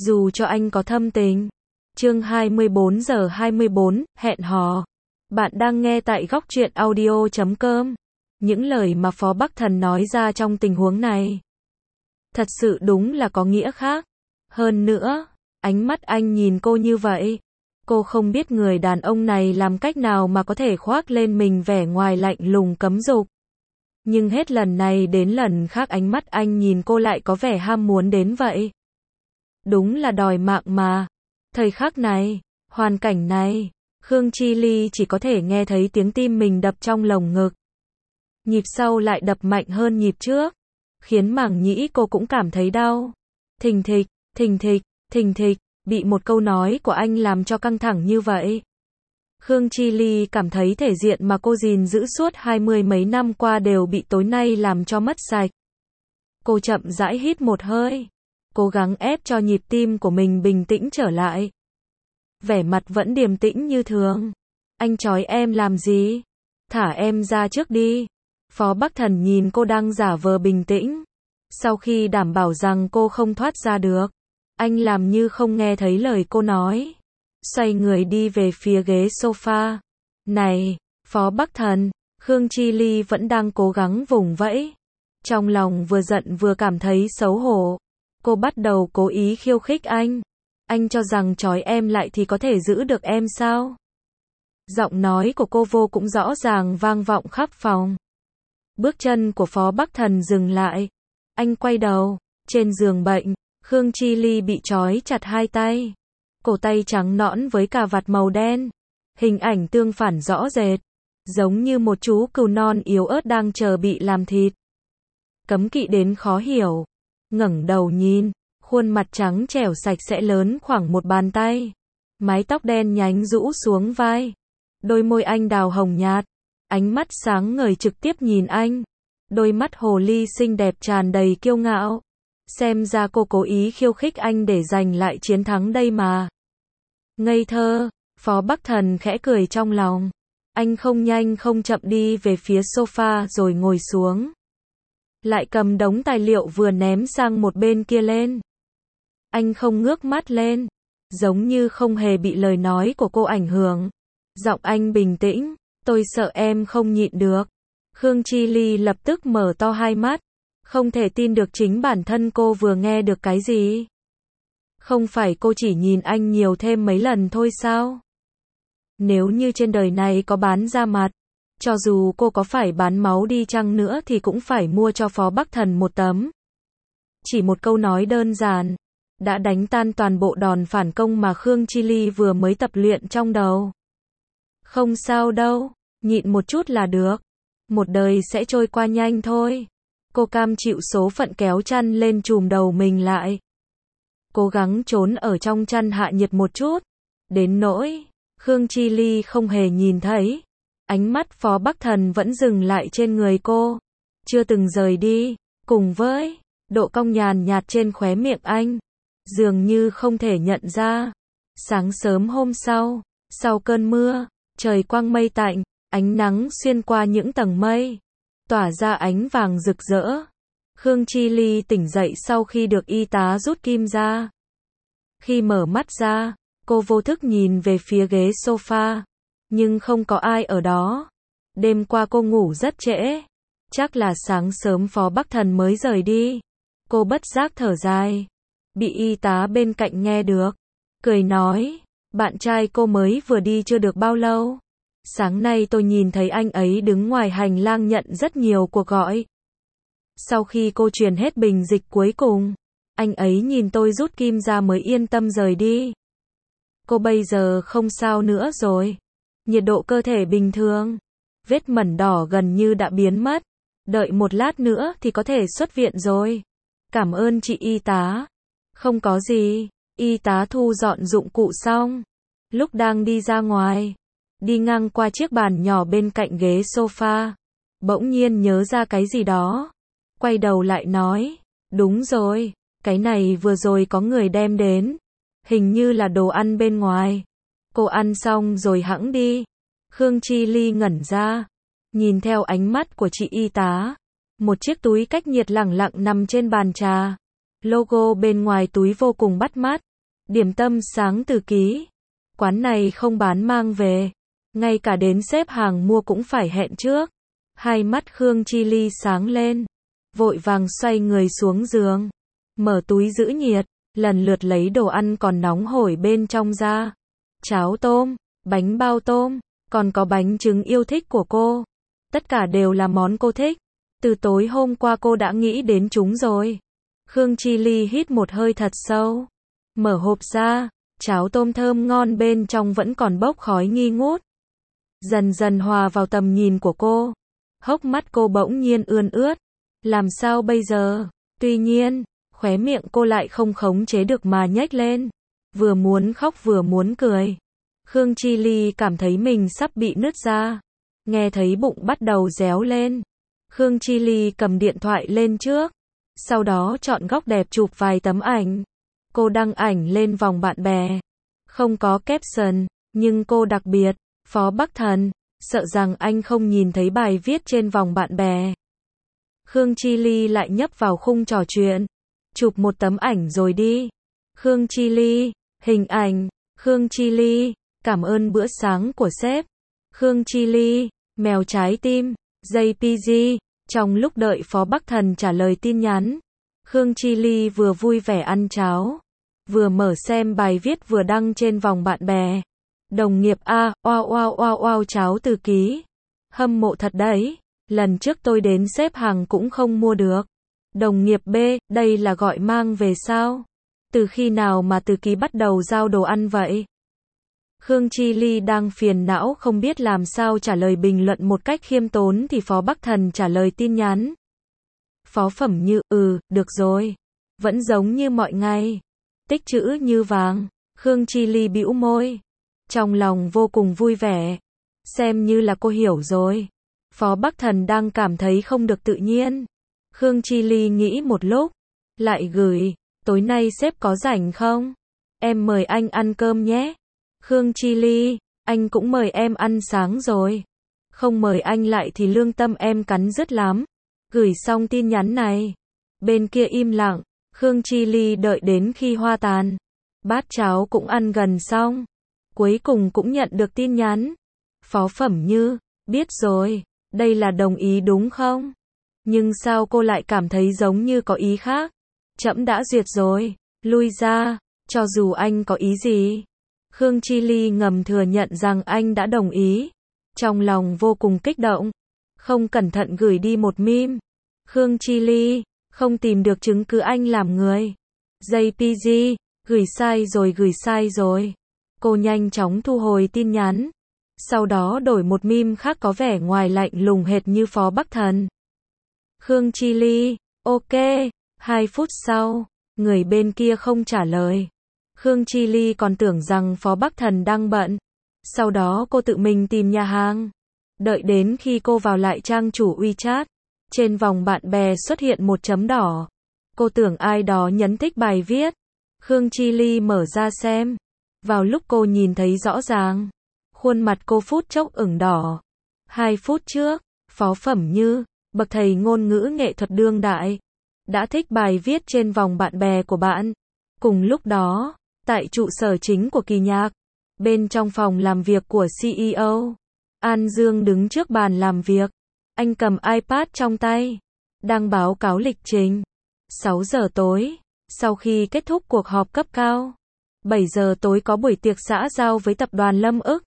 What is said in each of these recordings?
dù cho anh có thâm tình. Chương 24:24, hẹn hò. Bạn đang nghe tại góc truyện audio.com. Những lời mà Phó Bắc Thần nói ra trong tình huống này thật sự đúng là có nghĩa khác. Hơn nữa, ánh mắt anh nhìn cô như vậy, cô không biết người đàn ông này làm cách nào mà có thể khoác lên mình vẻ ngoài lạnh lùng cấm dục. Nhưng hết lần này đến lần khác ánh mắt anh nhìn cô lại có vẻ ham muốn đến vậy. Đúng là đòi mạng mà. Thời khắc này, hoàn cảnh này, Khương Chi Ly chỉ có thể nghe thấy tiếng tim mình đập trong lồng ngực. Nhịp sau lại đập mạnh hơn nhịp trước, khiến màng nhĩ cô cũng cảm thấy đau. Thình thịch, thình thịch, thình thịch, bị một câu nói của anh làm cho căng thẳng như vậy. Khương Chi Ly cảm thấy thể diện mà cô gìn giữ suốt 20 mấy năm qua đều bị tối nay làm cho mất sạch. Cô chậm rãi hít một hơi, cố gắng ép cho nhịp tim của mình bình tĩnh trở lại. Vẻ mặt vẫn điềm tĩnh như thường. Anh trói em làm gì? Thả em ra trước đi. Phó Bắc Thần nhìn cô đang giả vờ bình tĩnh. Sau khi đảm bảo rằng cô không thoát ra được, anh làm như không nghe thấy lời cô nói. Xoay người đi về phía ghế sofa. Này, Phó Bắc Thần, Khương Chi Ly vẫn đang cố gắng vùng vẫy. Trong lòng vừa giận vừa cảm thấy xấu hổ. Cô bắt đầu cố ý khiêu khích anh. Anh cho rằng trói em lại thì có thể giữ được em sao? Giọng nói của cô vô cũng rõ ràng vang vọng khắp phòng. Bước chân của Phó Bắc Thần dừng lại. Anh quay đầu. Trên giường bệnh, Khương Chi Ly bị trói chặt hai tay. Cổ tay trắng nõn với cà vạt màu đen. Hình ảnh tương phản rõ rệt. Giống như một chú cừu non yếu ớt đang chờ bị làm thịt. Cấm kỵ đến khó hiểu. Ngẩng đầu nhìn, khuôn mặt trắng trẻo sạch sẽ lớn khoảng một bàn tay. Mái tóc đen nhánh rũ xuống vai. Đôi môi anh đào hồng nhạt. Ánh mắt sáng ngời trực tiếp nhìn anh. Đôi mắt hồ ly xinh đẹp tràn đầy kiêu ngạo. Xem ra cô cố ý khiêu khích anh để giành lại chiến thắng đây mà. Ngây thơ, Phó Bắc Thần khẽ cười trong lòng. Anh không nhanh không chậm đi về phía sofa rồi ngồi xuống. Lại cầm đống tài liệu vừa ném sang một bên kia lên. Anh không ngước mắt lên, giống như không hề bị lời nói của cô ảnh hưởng. Giọng anh bình tĩnh, tôi sợ em không nhịn được. Khương Chi Ly lập tức mở to hai mắt, không thể tin được chính bản thân cô vừa nghe được cái gì. Không phải cô chỉ nhìn anh nhiều thêm mấy lần thôi sao? Nếu như trên đời này có bán da mặt, cho dù cô có phải bán máu đi chăng nữa thì cũng phải mua cho Phó Bắc Thần một tấm. Chỉ một câu nói đơn giản đã đánh tan toàn bộ đòn phản công mà Khương Chi Ly vừa mới tập luyện trong đầu. Không sao đâu, nhịn một chút là được. Một đời sẽ trôi qua nhanh thôi. Cô cam chịu số phận kéo chăn lên trùm đầu mình lại. Cố gắng trốn ở trong chăn hạ nhiệt một chút. Đến nỗi Khương Chi Ly không hề nhìn thấy. Ánh mắt Phó Bắc Thần vẫn dừng lại trên người cô. Chưa từng rời đi. Cùng với độ cong nhàn nhạt trên khóe miệng anh. Dường như không thể nhận ra. Sáng sớm hôm sau, sau cơn mưa, trời quang mây tạnh, ánh nắng xuyên qua những tầng mây, tỏa ra ánh vàng rực rỡ. Khương Chi Ly tỉnh dậy sau khi được y tá rút kim ra. Khi mở mắt ra, cô vô thức nhìn về phía ghế sofa, nhưng không có ai ở đó. Đêm qua cô ngủ rất trễ, chắc là sáng sớm Phó Bắc Thần mới rời đi. Cô bất giác thở dài. Bị y tá bên cạnh nghe được, cười nói, bạn trai cô mới vừa đi chưa được bao lâu. Sáng nay tôi nhìn thấy anh ấy đứng ngoài hành lang nhận rất nhiều cuộc gọi. Sau khi cô truyền hết bình dịch cuối cùng, anh ấy nhìn tôi rút kim ra mới yên tâm rời đi. Cô bây giờ không sao nữa rồi. Nhiệt độ cơ thể bình thường. Vết mẩn đỏ gần như đã biến mất. Đợi một lát nữa thì có thể xuất viện rồi. Cảm ơn chị y tá. Không có gì. Y tá thu dọn dụng cụ xong. Lúc đang đi ra ngoài, đi ngang qua chiếc bàn nhỏ bên cạnh ghế sofa, bỗng nhiên nhớ ra cái gì đó. Quay đầu lại nói, đúng rồi, cái này vừa rồi có người đem đến. Hình như là đồ ăn bên ngoài. Cô ăn xong rồi hẵng đi. Khương Chi Ly ngẩn ra, nhìn theo ánh mắt của chị y tá. Một chiếc túi cách nhiệt lẳng lặng nằm trên bàn trà. Logo bên ngoài túi vô cùng bắt mắt. Điểm tâm sáng từ ký. Quán này không bán mang về. Ngay cả đến xếp hàng mua cũng phải hẹn trước. Hai mắt Khương Chi Ly sáng lên. Vội vàng xoay người xuống giường. Mở túi giữ nhiệt. Lần lượt lấy đồ ăn còn nóng hổi bên trong ra. Cháo tôm, bánh bao tôm, còn có bánh trứng yêu thích của cô. Tất cả đều là món cô thích. Từ tối hôm qua cô đã nghĩ đến chúng rồi. Khương Chi Ly hít một hơi thật sâu. Mở hộp ra, cháo tôm thơm ngon bên trong vẫn còn bốc khói nghi ngút. Dần dần hòa vào tầm nhìn của cô. Hốc mắt cô bỗng nhiên ươn ướt. Làm sao bây giờ? Tuy nhiên, khóe miệng cô lại không khống chế được mà nhếch lên. Vừa muốn khóc vừa muốn cười. Khương Chi Ly cảm thấy mình sắp bị nứt ra. Nghe thấy bụng bắt đầu réo lên. Khương Chi Ly cầm điện thoại lên trước. Sau đó chọn góc đẹp chụp vài tấm ảnh. Cô đăng ảnh lên vòng bạn bè. Không có caption, nhưng cô đặc biệt, Phó Bắc Thần, sợ rằng anh không nhìn thấy bài viết trên vòng bạn bè. Khương Chi Ly lại nhấp vào khung trò chuyện. Chụp một tấm ảnh rồi đi. Khương Chi Ly, hình ảnh. Khương Chi Ly, cảm ơn bữa sáng của sếp. Khương Chi Ly, mèo trái tim. JPG, trong lúc đợi Phó Bắc Thần trả lời tin nhắn. Khương Chi Ly vừa vui vẻ ăn cháo, vừa mở xem bài viết vừa đăng trên vòng bạn bè. Đồng nghiệp A, oao cháo từ ký. Hâm mộ thật đấy, lần trước tôi đến xếp hàng cũng không mua được. Đồng nghiệp B, đây là gọi mang về sao? Từ khi nào mà từ ký bắt đầu giao đồ ăn vậy? Khương Chi Ly đang phiền não không biết làm sao trả lời bình luận một cách khiêm tốn thì Phó Bắc Thần trả lời tin nhắn. Phó Phẩm Như, được rồi. Vẫn giống như mọi ngày. Tích chữ như vàng. Khương Chi Ly bĩu môi. Trong lòng vô cùng vui vẻ. Xem như là cô hiểu rồi. Phó Bắc Thần đang cảm thấy không được tự nhiên. Khương Chi Ly nghĩ một lúc. Lại gửi, tối nay sếp có rảnh không? Em mời anh ăn cơm nhé. Khương Chi Ly, anh cũng mời em ăn sáng rồi. Không mời anh lại thì lương tâm em cắn rứt lắm. Gửi xong tin nhắn này. Bên kia im lặng, Khương Chi Ly đợi đến khi hoa tàn. Bát cháo cũng ăn gần xong. Cuối cùng cũng nhận được tin nhắn. Phó Phẩm Như, biết rồi, đây là đồng ý đúng không? Nhưng sao cô lại cảm thấy giống như có ý khác? Trẫm đã duyệt rồi, lui ra, cho dù anh có ý gì. Khương Chi Ly ngầm thừa nhận rằng anh đã đồng ý. Trong lòng vô cùng kích động. Không cẩn thận gửi đi một meme. Khương Chi Ly, không tìm được chứng cứ anh làm người. JPG, gửi sai rồi. Cô nhanh chóng thu hồi tin nhắn. Sau đó đổi một meme khác có vẻ ngoài lạnh lùng hệt như Phó Bắc Thần. Khương Chi Ly, ok. 2 phút sau, người bên kia không trả lời. Khương Chi Ly còn tưởng rằng Phó Bắc Thần đang bận. Sau đó cô tự mình tìm nhà hàng. Đợi đến khi cô vào lại trang chủ WeChat. Trên vòng bạn bè xuất hiện một chấm đỏ. Cô tưởng ai đó nhấn thích bài viết. Khương Chi Ly mở ra xem. Vào lúc cô nhìn thấy rõ ràng. Khuôn mặt cô phút chốc ửng đỏ. 2 phút trước, Phó Phẩm Như, bậc thầy ngôn ngữ nghệ thuật đương đại, đã thích bài viết trên vòng bạn bè của bạn. Cùng lúc đó, tại trụ sở chính của Kỳ Nhạc, bên trong phòng làm việc của CEO, An Dương đứng trước bàn làm việc. Anh cầm iPad trong tay, đang báo cáo lịch trình. 6 giờ tối, sau khi kết thúc cuộc họp cấp cao. 7 giờ tối có buổi tiệc xã giao với tập đoàn Lâm Ức.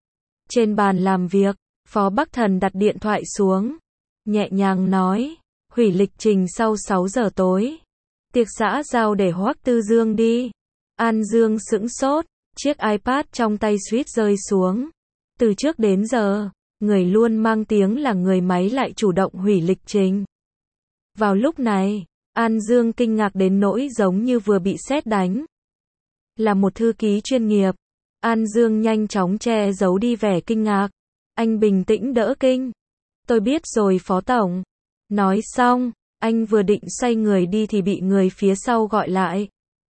Trên bàn làm việc, Phó Bắc Thần đặt điện thoại xuống. Nhẹ nhàng nói, hủy lịch trình sau 6 giờ tối. Tiệc xã giao để Hoắc Tư Dương đi. An Dương sững sốt, chiếc iPad trong tay suýt rơi xuống. Từ trước đến giờ, người luôn mang tiếng là người máy lại chủ động hủy lịch trình. Vào lúc này, An Dương kinh ngạc đến nỗi giống như vừa bị sét đánh. Là một thư ký chuyên nghiệp, An Dương nhanh chóng che giấu đi vẻ kinh ngạc. Anh bình tĩnh đỡ kinh. Tôi biết rồi Phó Tổng. Nói xong, anh vừa định xoay người đi thì bị người phía sau gọi lại.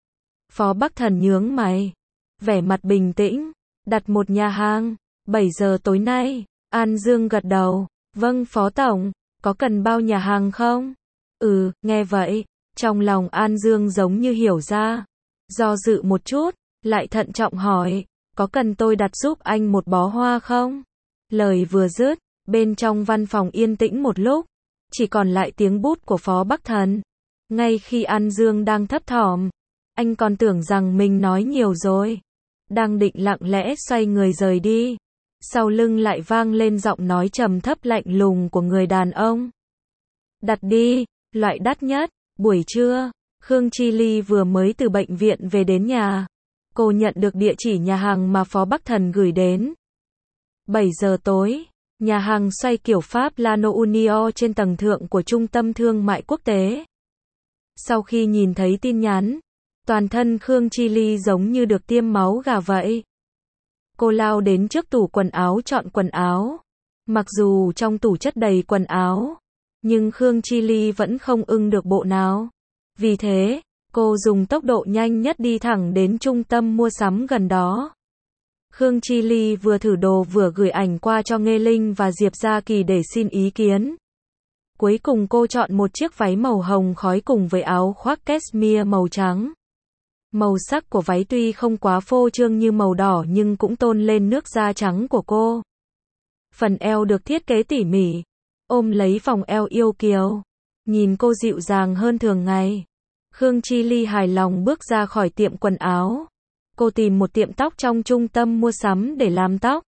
Phó Bắc Thần nhướng mày. Vẻ mặt bình tĩnh. Đặt một nhà hàng. 7 giờ tối nay. An Dương gật đầu. Vâng Phó Tổng. Có cần bao nhà hàng không? Nghe vậy. Trong lòng An Dương giống như hiểu ra. Do dự một chút. lại thận trọng hỏi, có cần tôi đặt giúp anh một bó hoa không? Lời vừa dứt, bên trong văn phòng yên tĩnh một lúc, chỉ còn lại tiếng bút của Phó Bắc Thần. Ngay khi An Dương đang thấp thỏm, anh còn tưởng rằng mình nói nhiều rồi. Đang định lặng lẽ xoay người rời đi. Sau lưng lại vang lên giọng nói trầm thấp lạnh lùng của người đàn ông. Đặt đi, loại đắt nhất. Buổi trưa, Khương Chi Ly vừa mới từ bệnh viện về đến nhà. Cô nhận được địa chỉ nhà hàng mà Phó Bắc Thần gửi đến. 7 giờ tối, nhà hàng xoay kiểu Pháp Lano Unio trên tầng thượng của Trung tâm Thương mại Quốc tế. Sau khi nhìn thấy tin nhắn, toàn thân Khương Chi Ly giống như được tiêm máu gà vậy. Cô lao đến trước tủ quần áo chọn quần áo. Mặc dù trong tủ chất đầy quần áo, nhưng Khương Chi Ly vẫn không ưng được bộ nào. Vì thế, cô dùng tốc độ nhanh nhất đi thẳng đến trung tâm mua sắm gần đó. Khương Chi Ly vừa thử đồ vừa gửi ảnh qua cho Nghê Linh và Diệp Gia Kỳ để xin ý kiến. Cuối cùng cô chọn một chiếc váy màu hồng khói cùng với áo khoác cashmere màu trắng. Màu sắc của váy tuy không quá phô trương như màu đỏ nhưng cũng tôn lên nước da trắng của cô. Phần eo được thiết kế tỉ mỉ, ôm lấy vòng eo yêu kiều, nhìn cô dịu dàng hơn thường ngày. Khương Chi Ly hài lòng bước ra khỏi tiệm quần áo. Cô tìm một tiệm tóc trong trung tâm mua sắm để làm tóc.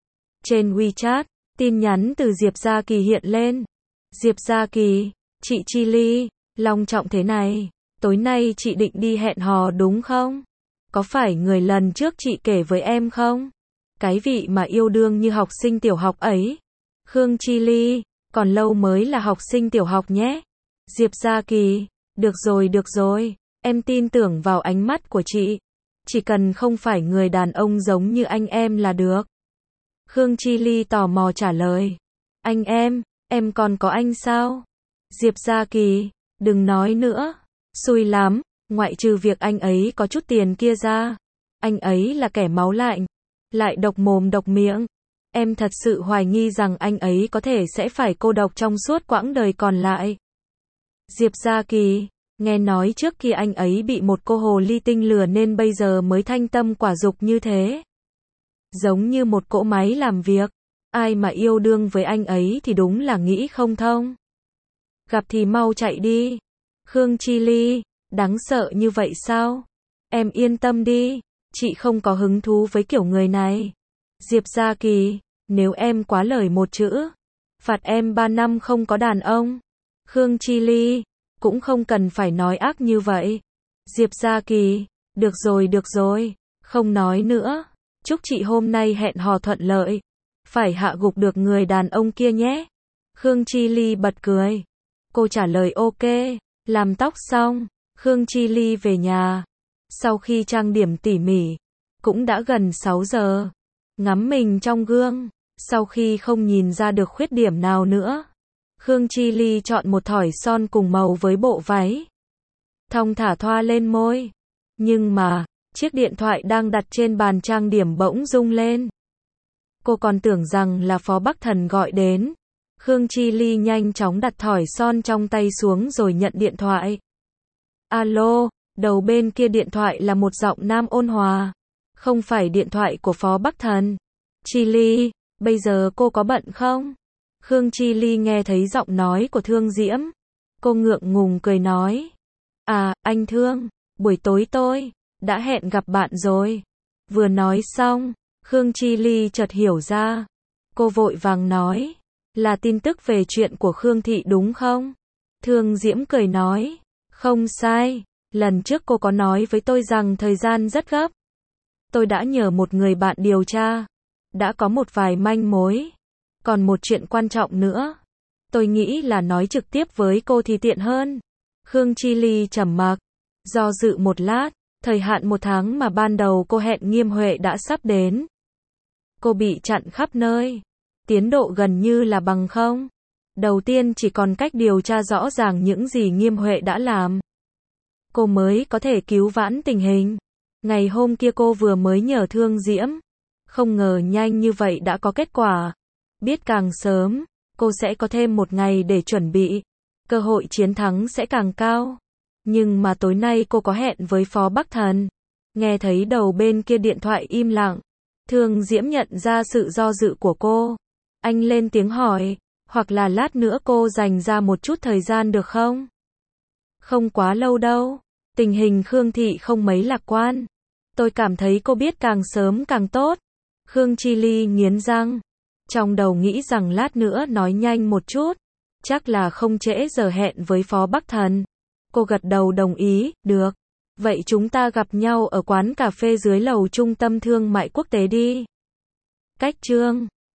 Trên WeChat, tin nhắn từ Diệp Gia Kỳ hiện lên. Diệp Gia Kỳ, chị Chi Ly, long trọng thế này, tối nay chị định đi hẹn hò đúng không? Có phải người lần trước chị kể với em không? Cái vị mà yêu đương như học sinh tiểu học ấy. Khương Chi Ly, còn lâu mới là học sinh tiểu học nhé. Diệp Gia Kỳ, được rồi, em tin tưởng vào ánh mắt của chị. Chỉ cần không phải người đàn ông giống như anh em là được. Khương Chi Ly tò mò trả lời. Anh em còn có anh sao? Diệp Gia Kỳ, đừng nói nữa. Xui lắm, ngoại trừ việc anh ấy có chút tiền kia ra. Anh ấy là kẻ máu lạnh, lại độc mồm độc miệng. Em thật sự hoài nghi rằng anh ấy có thể sẽ phải cô độc trong suốt quãng đời còn lại. Diệp Gia Kỳ, nghe nói trước khi anh ấy bị một cô hồ ly tinh lừa nên bây giờ mới thanh tâm quả dục như thế. Giống như một cỗ máy làm việc. Ai mà yêu đương với anh ấy thì đúng là nghĩ không thông. Gặp thì mau chạy đi. Khương Chi Ly, đáng sợ như vậy sao? Em yên tâm đi, chị không có hứng thú với kiểu người này. Diệp Gia Kỳ, nếu em quá lời một chữ, phạt em 3 năm không có đàn ông. Khương Chi Ly, cũng không cần phải nói ác như vậy. Diệp Gia Kỳ, được rồi, không nói nữa. Chúc chị hôm nay hẹn hò thuận lợi. Phải hạ gục được người đàn ông kia nhé. Khương Chi Ly bật cười. Cô trả lời ok. Làm tóc xong, Khương Chi Ly về nhà. Sau khi trang điểm tỉ mỉ, cũng đã gần 6 giờ. Ngắm mình trong gương, sau khi không nhìn ra được khuyết điểm nào nữa, Khương Chi Ly chọn một thỏi son cùng màu với bộ váy. Thong thả thoa lên môi. Nhưng mà, chiếc điện thoại đang đặt trên bàn trang điểm bỗng rung lên. Cô còn tưởng rằng là Phó Bắc Thần gọi đến. Khương Chi Ly nhanh chóng đặt thỏi son trong tay xuống rồi nhận điện thoại. Alo, đầu bên kia điện thoại là một giọng nam ôn hòa. Không phải điện thoại của Phó Bắc Thần. Chi Ly, bây giờ cô có bận không? Khương Chi Ly nghe thấy giọng nói của Thương Diễm. Cô ngượng ngùng cười nói. À, anh Thương, buổi tối tôi đã hẹn gặp bạn rồi. Vừa nói xong, Khương Chi Ly chợt hiểu ra. Cô vội vàng nói. Là tin tức về chuyện của Khương Thị đúng không? Thương Diễm cười nói. Không sai, lần trước cô có nói với tôi rằng thời gian rất gấp. Tôi đã nhờ một người bạn điều tra. Đã có một vài manh mối. Còn một chuyện quan trọng nữa. Tôi nghĩ là nói trực tiếp với cô thì tiện hơn. Khương Chi Ly trầm mặc. Do dự một lát, thời hạn 1 tháng mà ban đầu cô hẹn Nghiêm Huệ đã sắp đến. Cô bị chặn khắp nơi. Tiến độ gần như là bằng không. Đầu tiên chỉ còn cách điều tra rõ ràng những gì Nghiêm Huệ đã làm. Cô mới có thể cứu vãn tình hình. Ngày hôm kia cô vừa mới nhờ Thương Diễm. Không ngờ nhanh như vậy đã có kết quả. Biết càng sớm, cô sẽ có thêm 1 ngày để chuẩn bị. Cơ hội chiến thắng sẽ càng cao. Nhưng mà tối nay cô có hẹn với Phó Bắc Thần. Nghe thấy đầu bên kia điện thoại im lặng. Thương Diễm nhận ra sự do dự của cô. Anh lên tiếng hỏi, hoặc là lát nữa cô dành ra một chút thời gian được không? Không quá lâu đâu. Tình hình Khương Thị không mấy lạc quan. Tôi cảm thấy cô biết càng sớm càng tốt. Khương Chi Ly nghiến răng. Trong đầu nghĩ rằng lát nữa nói nhanh một chút. Chắc là không trễ giờ hẹn với Phó Bắc Thần. Cô gật đầu đồng ý, được. Vậy chúng ta gặp nhau ở quán cà phê dưới lầu Trung tâm Thương mại Quốc tế đi. Cách chương